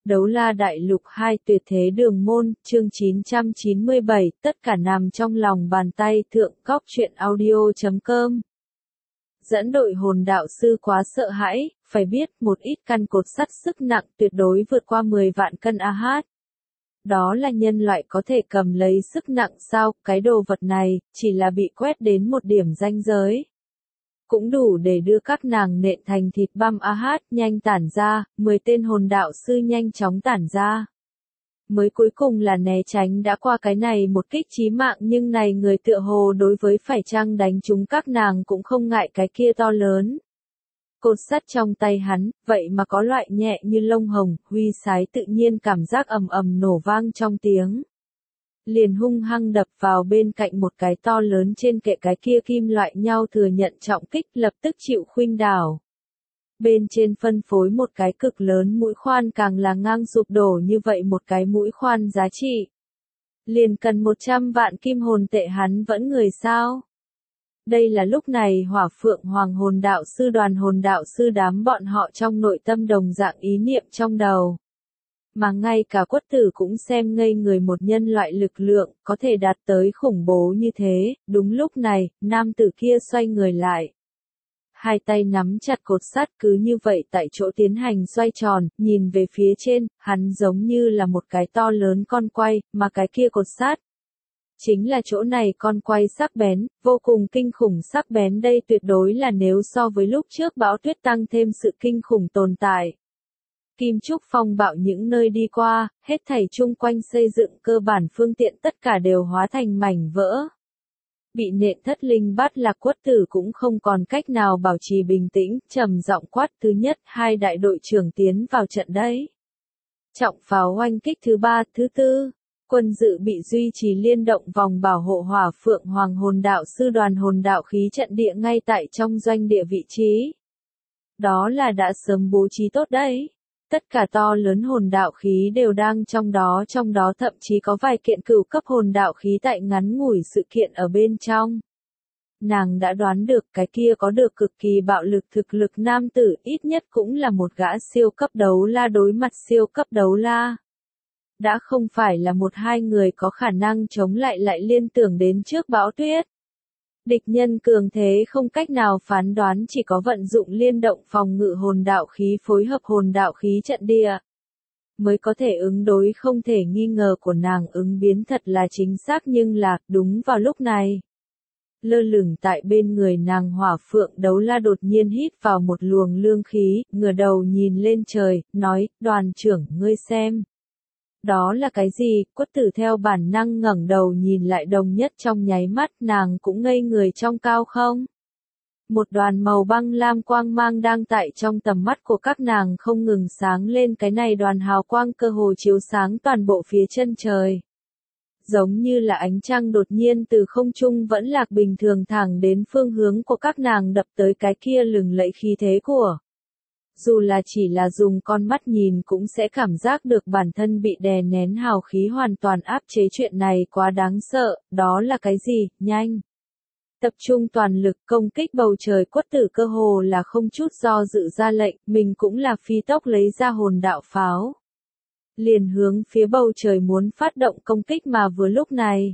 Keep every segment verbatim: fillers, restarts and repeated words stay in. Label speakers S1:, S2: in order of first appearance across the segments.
S1: Đấu La Đại Lục hai Tuyệt Thế Đường Môn, chương chín trăm chín mươi bảy, tất cả nằm trong lòng bàn tay thượng cóc truyện audio chấm com. Dẫn đội hồn đạo sư quá sợ hãi, phải biết một ít căn cột sắt sức nặng tuyệt đối vượt qua mười vạn cân a hát. Đó là nhân loại có thể cầm lấy sức nặng sao, cái đồ vật này, chỉ là bị quét đến một điểm ranh giới. Cũng đủ để đưa các nàng nện thành thịt băm a hát nhanh tản ra, mười tên hồn đạo sư nhanh chóng tản ra. Mới cuối cùng là né tránh đã qua cái này một kích chí mạng nhưng này người tựa hồ đối với phải chăng đánh chúng các nàng cũng không ngại cái kia to lớn. Cột sắt trong tay hắn, vậy mà có loại nhẹ như lông hồng, huy sái tự nhiên cảm giác ầm ầm nổ vang trong tiếng. Liền hung hăng đập vào bên cạnh một cái to lớn trên kệ cái kia kim loại nhau thừa nhận trọng kích lập tức chịu khuynh đảo. Bên trên phân phối một cái cực lớn mũi khoan càng là ngang sụp đổ như vậy một cái mũi khoan giá trị. Liền cần một trăm vạn kim hồn tệ hắn vẫn người sao. Đây là lúc này Hỏa Phượng Hoàng hồn đạo sư đoàn hồn đạo sư đám bọn họ trong nội tâm đồng dạng ý niệm trong đầu. Mà ngay cả Quất Tử cũng xem ngây người một nhân loại lực lượng, có thể đạt tới khủng bố như thế, đúng lúc này, nam tử kia xoay người lại. Hai tay nắm chặt cột sắt cứ như vậy tại chỗ tiến hành xoay tròn, nhìn về phía trên, hắn giống như là một cái to lớn con quay, mà cái kia cột sắt. Chính là chỗ này con quay sắc bén, vô cùng kinh khủng sắc bén đây tuyệt đối là nếu so với lúc trước bão tuyết tăng thêm sự kinh khủng tồn tại. Kim Trúc phong bạo những nơi đi qua, hết thảy chung quanh xây dựng cơ bản phương tiện tất cả đều hóa thành mảnh vỡ. Bị nện thất linh bắt Lạc Quất Tử cũng không còn cách nào bảo trì bình tĩnh, trầm giọng quát thứ nhất, hai đại đội trưởng tiến vào trận đấy. Trọng pháo oanh kích thứ ba, thứ tư. Quân dự bị duy trì liên động vòng bảo hộ Hỏa Phượng Hoàng hồn đạo sư đoàn hồn đạo khí trận địa ngay tại trong doanh địa vị trí. Đó là đã sớm bố trí tốt đấy. Tất cả to lớn hồn đạo khí đều đang trong đó trong đó thậm chí có vài kiện cửu cấp hồn đạo khí tại ngắn ngủi sự kiện ở bên trong. Nàng đã đoán được cái kia có được cực kỳ bạo lực thực lực nam tử ít nhất cũng là một gã siêu cấp đấu la đối mặt siêu cấp đấu la. Đã không phải là một hai người có khả năng chống lại lại liên tưởng đến trước bão tuyết. Địch nhân cường thế không cách nào phán đoán chỉ có vận dụng liên động phòng ngự hồn đạo khí phối hợp hồn đạo khí trận địa. Mới có thể ứng đối không thể nghi ngờ của nàng ứng biến thật là chính xác nhưng là đúng vào lúc này. Lơ lửng tại bên người nàng Hỏa Phượng Đấu La đột nhiên hít vào một luồng lương khí, ngửa đầu nhìn lên trời, nói, đoàn trưởng ngươi xem. Đó là cái gì? Quất Tử theo bản năng ngẩng đầu nhìn lại đồng nhất trong nháy mắt nàng cũng ngây người trong cao không. Một đoàn màu băng lam quang mang đang tại trong tầm mắt của các nàng không ngừng sáng lên cái này đoàn hào quang cơ hồ chiếu sáng toàn bộ phía chân trời. Giống như là ánh trăng đột nhiên từ không trung vẫn lạc bình thường thẳng đến phương hướng của các nàng đập tới cái kia lừng lẫy khí thế của. Dù là chỉ là dùng con mắt nhìn cũng sẽ cảm giác được bản thân bị đè nén hào khí hoàn toàn áp chế chuyện này quá đáng sợ, đó là cái gì, nhanh. Tập trung toàn lực công kích bầu trời Quất Tử cơ hồ là không chút do dự ra lệnh, mình cũng là phi tốc lấy ra hồn đạo pháo. Liền hướng phía bầu trời muốn phát động công kích mà vừa lúc này.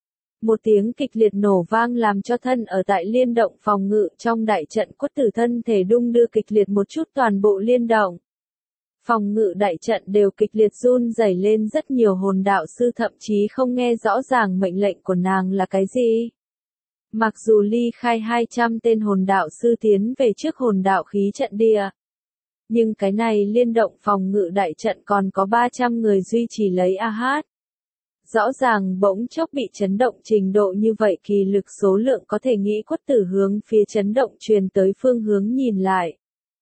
S1: Một tiếng kịch liệt nổ vang làm cho thân ở tại liên động phòng ngự trong đại trận Quất Tử thân thể đung đưa kịch liệt một chút toàn bộ liên động. Phòng ngự đại trận đều kịch liệt run rẩy lên rất nhiều hồn đạo sư thậm chí không nghe rõ ràng mệnh lệnh của nàng là cái gì. Mặc dù ly khai hai trăm tên hồn đạo sư tiến về trước hồn đạo khí trận địa. Nhưng cái này liên động phòng ngự đại trận còn có ba trăm người duy trì lấy a hát. Rõ ràng bỗng chốc bị chấn động trình độ như vậy kỳ lực số lượng có thể nghĩ Quất Tử hướng phía chấn động truyền tới phương hướng nhìn lại.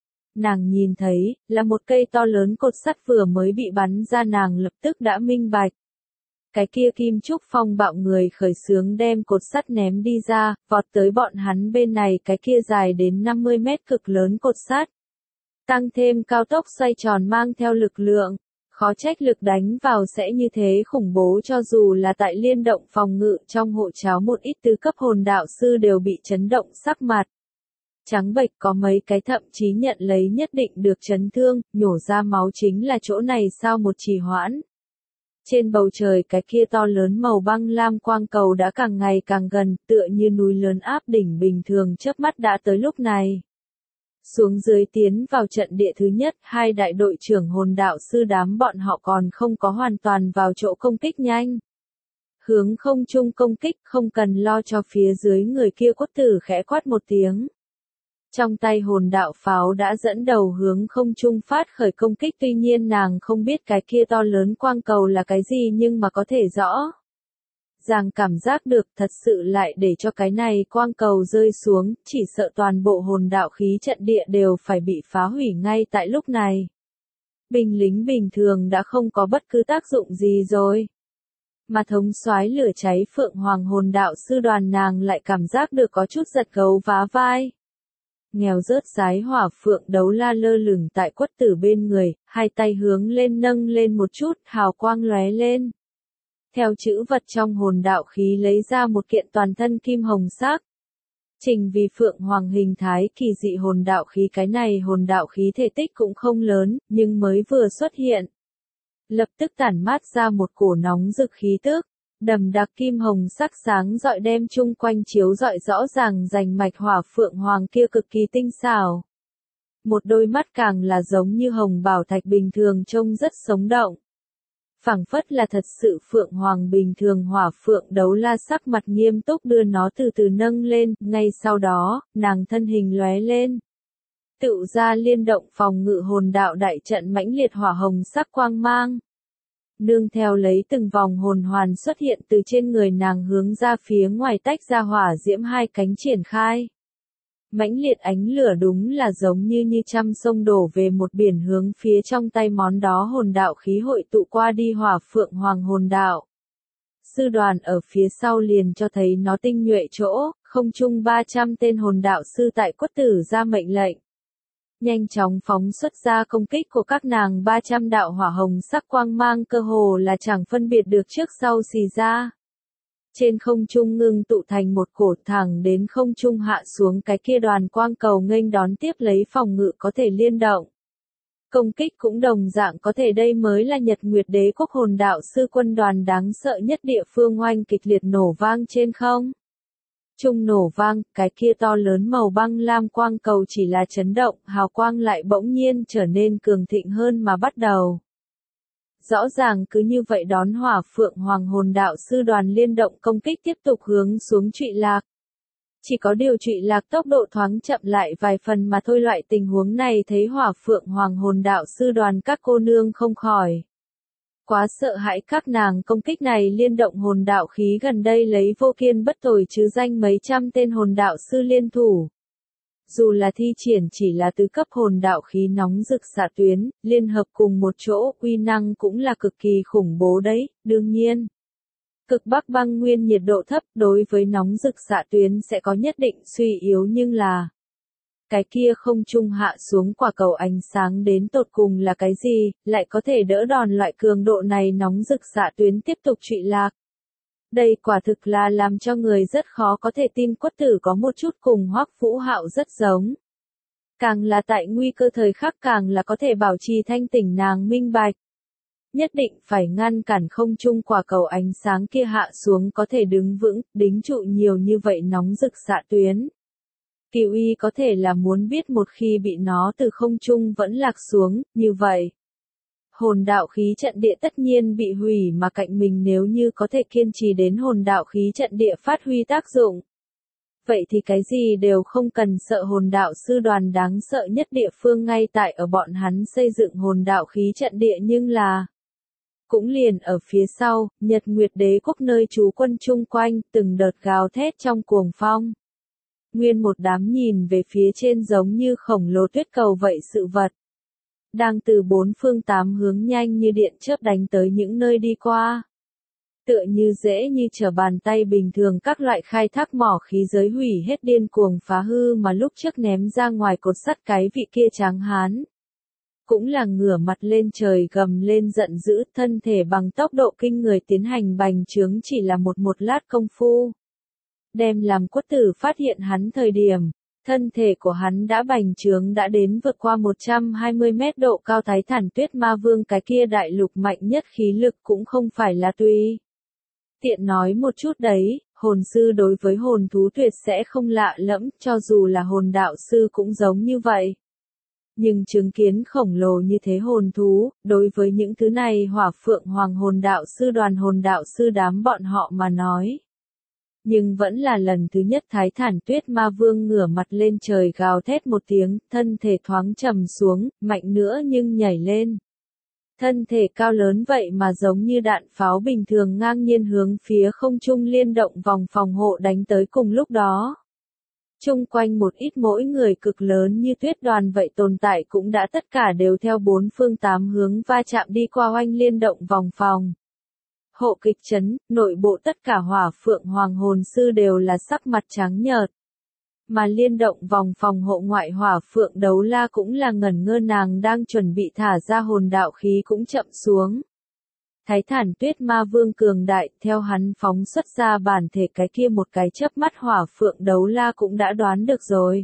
S1: Nàng nhìn thấy, là một cây to lớn cột sắt vừa mới bị bắn ra nàng lập tức đã minh bạch. Cái kia Kim Trúc phong bạo người khởi xướng đem cột sắt ném đi ra, vọt tới bọn hắn bên này cái kia dài đến năm mươi mét cực lớn cột sắt. Tăng thêm cao tốc xoay tròn mang theo lực lượng. Khó trách lực đánh vào sẽ như thế khủng bố cho dù là tại liên động phòng ngự trong hộ cháo một ít tứ cấp hồn đạo sư đều bị chấn động sắc mặt. Trắng bệch có mấy cái thậm chí nhận lấy nhất định được chấn thương, nhổ ra máu chính là chỗ này sao một trì hoãn. Trên bầu trời cái kia to lớn màu băng lam quang cầu đã càng ngày càng gần, tựa như núi lớn áp đỉnh bình thường chớp mắt đã tới lúc này. Xuống dưới tiến vào trận địa thứ nhất, hai đại đội trưởng hồn đạo sư đám bọn họ còn không có hoàn toàn vào chỗ công kích nhanh. Hướng không trung công kích, không cần lo cho phía dưới người kia cốt tử khẽ quát một tiếng. Trong tay hồn đạo pháo đã dẫn đầu hướng không trung phát khởi công kích, tuy nhiên nàng không biết cái kia to lớn quang cầu là cái gì nhưng mà có thể rõ ràng cảm giác được thật sự lại để cho cái này quang cầu rơi xuống, chỉ sợ toàn bộ hồn đạo khí trận địa đều phải bị phá hủy ngay tại lúc này. Binh lính bình thường đã không có bất cứ tác dụng gì rồi. Mà thống soái lửa cháy Phượng Hoàng hồn đạo sư đoàn nàng lại cảm giác được có chút giật gấu vá vai. Nghèo rớt sái hỏa phượng đấu la lơ lửng tại quất tử bên người, hai tay hướng lên nâng lên một chút, hào quang lóe lên. Theo chữ vật trong hồn đạo khí lấy ra một kiện toàn thân kim hồng sắc. Trình vì Phượng Hoàng hình thái kỳ dị hồn đạo khí, cái này hồn đạo khí thể tích cũng không lớn, nhưng mới vừa xuất hiện. Lập tức tản mát ra một cổ nóng rực khí tức. Đầm đặc kim hồng sắc sáng rọi đem chung quanh chiếu rọi rõ ràng rành mạch hỏa Phượng Hoàng kia cực kỳ tinh xảo. Một đôi mắt càng là giống như hồng bảo thạch bình thường trông rất sống động. Phảng phất là thật sự Phượng Hoàng bình thường. Hỏa Phượng đấu la sắc mặt nghiêm túc đưa nó từ từ nâng lên, ngay sau đó, nàng thân hình lóe lên. Tự ra liên động phòng ngự hồn đạo đại trận mãnh liệt hỏa hồng sắc quang mang. Nương theo lấy từng vòng hồn hoàn xuất hiện từ trên người nàng hướng ra phía ngoài tách ra hỏa diễm hai cánh triển khai. Mãnh liệt ánh lửa đúng là giống như như trăm sông đổ về một biển hướng phía trong tay món đó hồn đạo khí hội tụ qua đi hỏa Phượng Hoàng hồn đạo. Sư đoàn ở phía sau liền cho thấy nó tinh nhuệ chỗ, không chung ba trăm tên hồn đạo sư tại quất tử ra mệnh lệnh. Nhanh chóng phóng xuất ra công kích của các nàng ba trăm đạo hỏa hồng sắc quang mang cơ hồ là chẳng phân biệt được trước sau xì ra. Trên không trung ngưng tụ thành một cổ thẳng đến không trung hạ xuống cái kia đoàn quang cầu nghênh đón tiếp lấy phòng ngự có thể liên động. Công kích cũng đồng dạng có thể, đây mới là Nhật Nguyệt Đế quốc hồn đạo sư quân đoàn đáng sợ nhất địa phương, oanh kịch liệt nổ vang trên không. Trung nổ vang, cái kia to lớn màu băng lam quang cầu chỉ là chấn động, hào quang lại bỗng nhiên trở nên cường thịnh hơn mà bắt đầu. Rõ ràng cứ như vậy đón hỏa Phượng Hoàng hồn đạo sư đoàn liên động công kích tiếp tục hướng xuống Trụy Lạc. Chỉ có điều Trụy Lạc tốc độ thoáng chậm lại vài phần mà thôi, loại tình huống này thấy hỏa Phượng Hoàng hồn đạo sư đoàn các cô nương không khỏi quá sợ hãi, các nàng công kích này liên động hồn đạo khí gần đây lấy vô kiên bất tồi chứ danh mấy trăm tên hồn đạo sư liên thủ. Dù là thi triển chỉ là tứ cấp hồn đạo khí nóng rực xạ tuyến, liên hợp cùng một chỗ, uy năng cũng là cực kỳ khủng bố đấy, đương nhiên. Cực Bắc băng nguyên nhiệt độ thấp đối với nóng rực xạ tuyến sẽ có nhất định suy yếu, nhưng là cái kia không trung hạ xuống quả cầu ánh sáng đến tột cùng là cái gì, lại có thể đỡ đòn loại cường độ này nóng rực xạ tuyến tiếp tục Trụy Lạc. Đây quả thực là làm cho người rất khó có thể tin quất tử có một chút cùng Hoắc Vũ Hạo rất giống. Càng là tại nguy cơ thời khắc càng là có thể bảo trì thanh tỉnh, nàng minh bạch. Nhất định phải ngăn cản không trung quả cầu ánh sáng kia hạ xuống có thể đứng vững, đính trụ nhiều như vậy nóng rực xạ tuyến. Kiều Y có thể là muốn biết một khi bị nó từ không trung vẫn lạc xuống, như vậy. Hồn đạo khí trận địa tất nhiên bị hủy, mà cạnh mình nếu như có thể kiên trì đến hồn đạo khí trận địa phát huy tác dụng. Vậy thì cái gì đều không cần sợ, hồn đạo sư đoàn đáng sợ nhất địa phương ngay tại ở bọn hắn xây dựng hồn đạo khí trận địa, nhưng là cũng liền ở phía sau, Nhật Nguyệt Đế quốc nơi trú quân chung quanh, từng đợt gào thét trong cuồng phong. Nguyên một đám nhìn về phía trên giống như khổng lồ tuyết cầu vậy sự vật. Đang từ bốn phương tám hướng nhanh như điện chớp đánh tới những nơi đi qua. Tựa như dễ như trở bàn tay bình thường, các loại khai thác mỏ khí giới hủy hết điên cuồng phá hư mà lúc trước ném ra ngoài cột sắt cái vị kia tráng hán. Cũng là ngửa mặt lên trời gầm lên giận dữ, thân thể bằng tốc độ kinh người tiến hành bành trướng, chỉ là một một lát công phu. Đem làm quất tử phát hiện hắn thời điểm, thân thể của hắn đã bành trướng đã đến vượt qua một trăm hai mươi mét độ cao. Thái Thản Tuyết Ma Vương cái kia đại lục mạnh nhất khí lực cũng không phải là tùy tiện nói một chút đấy, hồn sư đối với hồn thú tuyệt sẽ không lạ lẫm, cho dù là hồn đạo sư cũng giống như vậy. Nhưng chứng kiến khổng lồ như thế hồn thú, đối với những thứ này Hỏa Phượng Hoàng hồn đạo sư đoàn hồn đạo sư đám bọn họ mà nói. Nhưng vẫn là lần thứ nhất Thái Thản Tuyết Ma Vương ngửa mặt lên trời gào thét một tiếng, thân thể thoáng trầm xuống, mạnh nữa nhưng nhảy lên. Thân thể cao lớn vậy mà giống như đạn pháo bình thường ngang nhiên hướng phía không trung liên động vòng phòng hộ đánh tới. Cùng lúc đó, chung quanh một ít mỗi người cực lớn như tuyết đoàn vậy tồn tại cũng đã tất cả đều theo bốn phương tám hướng va chạm đi qua oanh liên động vòng phòng hộ kịch chấn. Nội bộ tất cả Hỏa Phượng Hoàng hồn sư đều là sắc mặt trắng nhợt. Mà liên động vòng phòng hộ ngoại Hỏa Phượng Đấu La cũng là ngẩn ngơ, nàng đang chuẩn bị thả ra hồn đạo khí cũng chậm xuống. Thái Thản Tuyết Ma Vương cường đại, theo hắn phóng xuất ra bản thể cái kia một cái chớp mắt Hỏa Phượng Đấu La cũng đã đoán được rồi.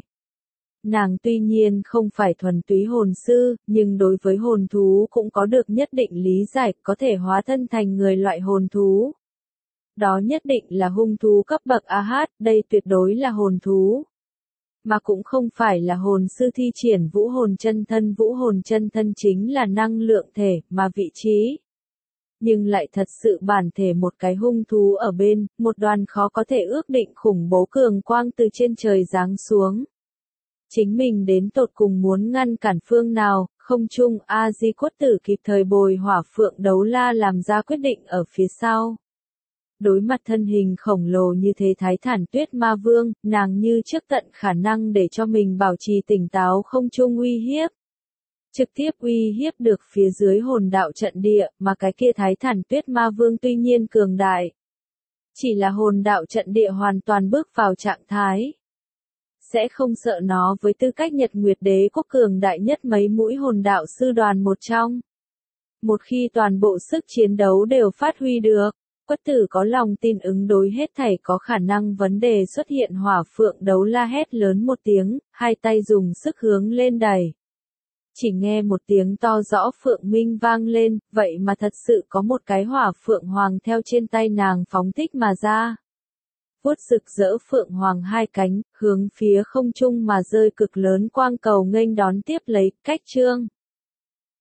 S1: Nàng tuy nhiên không phải thuần túy hồn sư, nhưng đối với hồn thú cũng có được nhất định lý giải, có thể hóa thân thành người loại hồn thú. Đó nhất định là hung thú cấp bậc a hát, đây tuyệt đối là hồn thú. Mà cũng không phải là hồn sư thi triển vũ hồn chân thân. Vũ hồn chân thân chính là năng lượng thể, mà vị trí. Nhưng lại thật sự bản thể một cái hung thú ở bên, một đoàn khó có thể ước định khủng bố cường quang từ trên trời giáng xuống. Chính mình đến tột cùng muốn ngăn cản phương nào, không chung A Di Cốt Tử kịp thời bồi Hỏa Phượng Đấu La làm ra quyết định ở phía sau. Đối mặt thân hình khổng lồ như thế Thái Thản Tuyết Ma Vương, nàng như trước tận khả năng để cho mình bảo trì tỉnh táo không chung uy hiếp. Trực tiếp uy hiếp được phía dưới hồn đạo trận địa, mà cái kia Thái Thản Tuyết Ma Vương tuy nhiên cường đại. Chỉ là hồn đạo trận địa hoàn toàn bước vào trạng thái. Sẽ không sợ nó với tư cách Nhật Nguyệt Đế quốc cường đại nhất mấy mũi hồn đạo sư đoàn một trong. Một khi toàn bộ sức chiến đấu đều phát huy được. Quất Tử có lòng tin ứng đối hết thảy có khả năng vấn đề xuất hiện. Hỏa Phượng Đấu La hét lớn một tiếng, hai tay dùng sức hướng lên đẩy. Chỉ nghe một tiếng to rõ Phượng Minh vang lên, vậy mà thật sự có một cái Hỏa Phượng Hoàng theo trên tay nàng phóng thích mà ra. Vuốt rực rỡ Phượng Hoàng hai cánh, hướng phía không trung mà rơi cực lớn quang cầu nghênh đón tiếp lấy, cách trương.